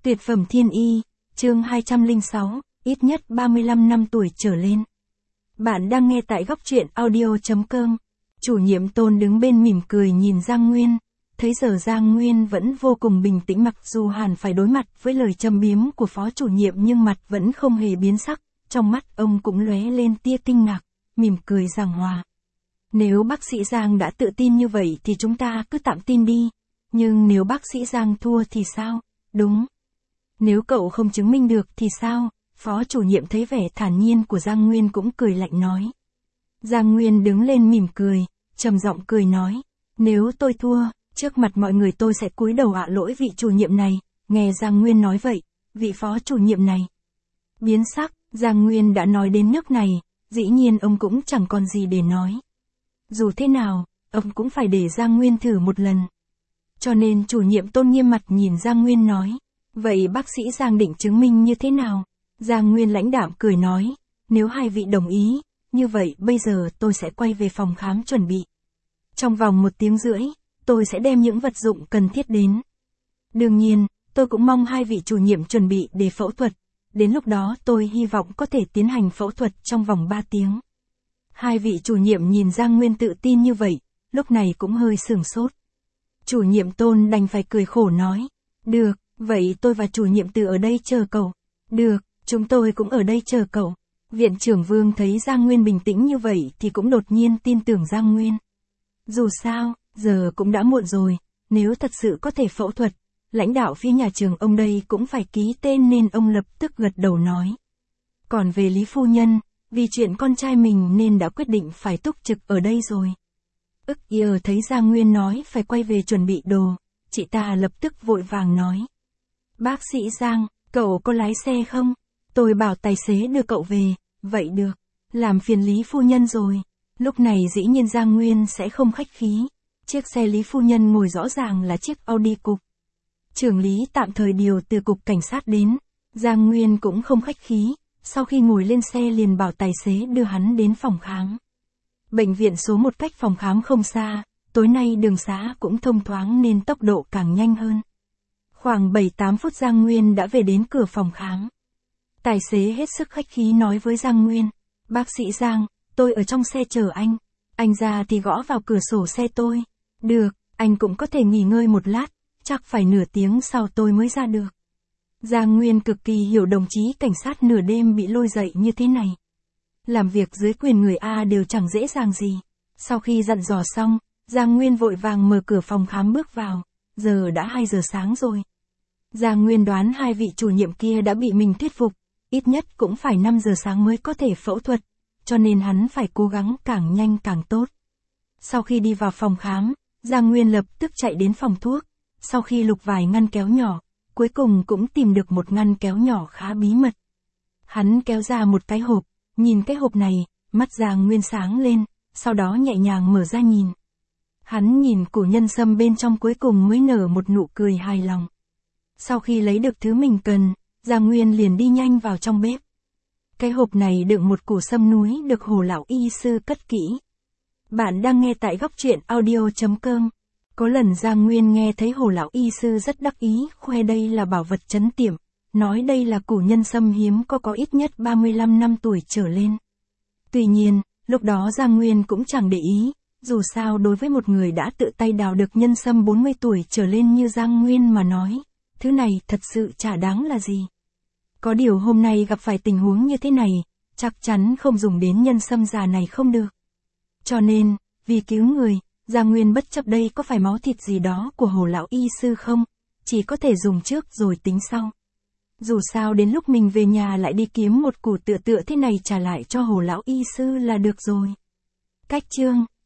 Tuyệt phẩm thiên y, chương 206, ít nhất 35 năm tuổi trở lên. Bạn đang nghe tại góc truyện audio.com. Chủ nhiệm Tôn đứng bên mỉm cười nhìn Giang Nguyên. Thấy giờ Giang Nguyên vẫn vô cùng bình tĩnh, mặc dù hẳn phải đối mặt với lời châm biếm của phó chủ nhiệm nhưng mặt vẫn không hề biến sắc. Trong mắt ông cũng lóe lên tia kinh ngạc, mỉm cười giảng hòa. Nếu bác sĩ Giang đã tự tin như vậy thì chúng ta cứ tạm tin đi. Nhưng nếu bác sĩ Giang thua thì sao? Đúng. Nếu cậu không chứng minh được thì sao? Phó chủ nhiệm thấy vẻ thản nhiên của Giang Nguyên cũng cười lạnh nói. Giang Nguyên đứng lên mỉm cười, trầm giọng cười nói. Nếu tôi thua, trước mặt mọi người tôi sẽ cúi đầu ạ lỗi vị chủ nhiệm này. Nghe Giang Nguyên nói vậy, vị phó chủ nhiệm này biến sắc. Giang Nguyên đã nói đến nước này, dĩ nhiên ông cũng chẳng còn gì để nói. Dù thế nào, ông cũng phải để Giang Nguyên thử một lần. Cho nên chủ nhiệm Tôn nghiêm mặt nhìn Giang Nguyên nói. Vậy bác sĩ Giang định chứng minh như thế nào? Giang Nguyên lãnh đạm cười nói. Nếu hai vị đồng ý, như vậy bây giờ tôi sẽ quay về phòng khám chuẩn bị. Trong vòng 1 tiếng rưỡi, tôi sẽ đem những vật dụng cần thiết đến. Đương nhiên, tôi cũng mong hai vị chủ nhiệm chuẩn bị để phẫu thuật. Đến lúc đó tôi hy vọng có thể tiến hành phẫu thuật trong vòng 3 tiếng. Hai vị chủ nhiệm nhìn Giang Nguyên tự tin như vậy, lúc này cũng hơi sửng sốt. Chủ nhiệm Tôn đành phải cười khổ nói. Được, vậy tôi và chủ nhiệm Từ ở đây chờ cậu. Được, chúng tôi cũng ở đây chờ cậu. Viện trưởng Vương thấy Giang Nguyên bình tĩnh như vậy thì cũng đột nhiên tin tưởng Giang Nguyên. Dù sao, giờ cũng đã muộn rồi, nếu thật sự có thể phẫu thuật, lãnh đạo phía nhà trường ông đây cũng phải ký tên nên ông lập tức gật đầu nói. Còn về Lý Phu Nhân, vì chuyện con trai mình nên đã quyết định phải túc trực ở đây rồi. Ức Yờ thấy Giang Nguyên nói phải quay về chuẩn bị đồ, chị ta lập tức vội vàng nói. Bác sĩ Giang, cậu có lái xe không? Tôi bảo tài xế đưa cậu về. Vậy được, làm phiền Lý Phu Nhân rồi. Lúc này dĩ nhiên Giang Nguyên sẽ không khách khí. Chiếc xe Lý Phu Nhân ngồi rõ ràng là chiếc Audi cục. Trưởng Lý tạm thời điều từ cục cảnh sát đến. Giang Nguyên cũng không khách khí, sau khi ngồi lên xe liền bảo tài xế đưa hắn đến phòng khám. Bệnh viện số 1 cách phòng khám không xa, tối nay đường xá cũng thông thoáng nên tốc độ càng nhanh hơn. Khoảng 7-8 phút Giang Nguyên đã về đến cửa phòng khám. Tài xế hết sức khách khí nói với Giang Nguyên. Bác sĩ Giang, tôi ở trong xe chờ anh. Anh ra thì gõ vào cửa sổ xe tôi. Được, anh cũng có thể nghỉ ngơi một lát, chắc phải nửa tiếng sau tôi mới ra được. Giang Nguyên cực kỳ hiểu đồng chí cảnh sát nửa đêm bị lôi dậy như thế này. Làm việc dưới quyền người A đều chẳng dễ dàng gì. Sau khi dặn dò xong, Giang Nguyên vội vàng mở cửa phòng khám bước vào. Giờ đã 2 giờ sáng rồi. Giang Nguyên đoán hai vị chủ nhiệm kia đã bị mình thuyết phục. Ít nhất cũng phải 5 giờ sáng mới có thể phẫu thuật. Cho nên hắn phải cố gắng càng nhanh càng tốt. Sau khi đi vào phòng khám, Giang Nguyên lập tức chạy đến phòng thuốc. Sau khi lục vài ngăn kéo nhỏ, cuối cùng cũng tìm được một ngăn kéo nhỏ khá bí mật. Hắn kéo ra một cái hộp, nhìn cái hộp này, mắt Giang Nguyên sáng lên, sau đó nhẹ nhàng mở ra nhìn. Hắn nhìn củ nhân sâm bên trong cuối cùng mới nở một nụ cười hài lòng. Sau khi lấy được thứ mình cần, Giang Nguyên liền đi nhanh vào trong bếp. Cái hộp này đựng một củ sâm núi được Hồ lão y sư cất kỹ. Bạn đang nghe tại góc truyện audio.com. Có lần Giang Nguyên nghe thấy Hồ lão y sư rất đắc ý, khoe đây là bảo vật trấn tiệm, nói đây là củ nhân sâm hiếm có ít nhất 35 năm tuổi trở lên. Tuy nhiên, lúc đó Giang Nguyên cũng chẳng để ý, dù sao đối với một người đã tự tay đào được nhân sâm 40 tuổi trở lên như Giang Nguyên mà nói, thứ này thật sự chả đáng là gì. Có điều hôm nay gặp phải tình huống như thế này, chắc chắn không dùng đến nhân sâm già này không được. Cho nên, vì cứu người, Giang Nguyên bất chấp đây có phải máu thịt gì đó của Hồ lão y sư không, chỉ có thể dùng trước rồi tính sau. Dù sao đến lúc mình về nhà lại đi kiếm một củ tựa thế này trả lại cho Hồ lão y sư là được rồi. Cách chương